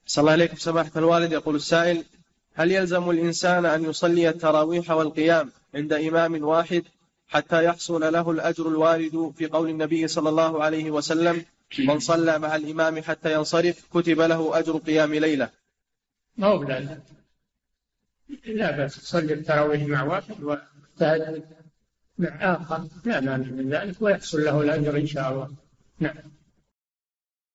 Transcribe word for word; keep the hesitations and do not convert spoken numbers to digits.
صلى الله عليكم سماحة الوالد. يقول السائل: هل يلزم الإنسان أن يصلي التراويح والقيام عند إمام واحد حتى يحصل له الأجر الوارد في قول النبي صلى الله عليه وسلم: من صلى مع الإمام حتى ينصرف كتب له أجر قيام ليلة؟ ما هو لا لا بس تصلي التراويح مع واحد والتهجد مع آخر، لا مانع من ذلك، ويحصل له الأجر إن شاء الله. نعم.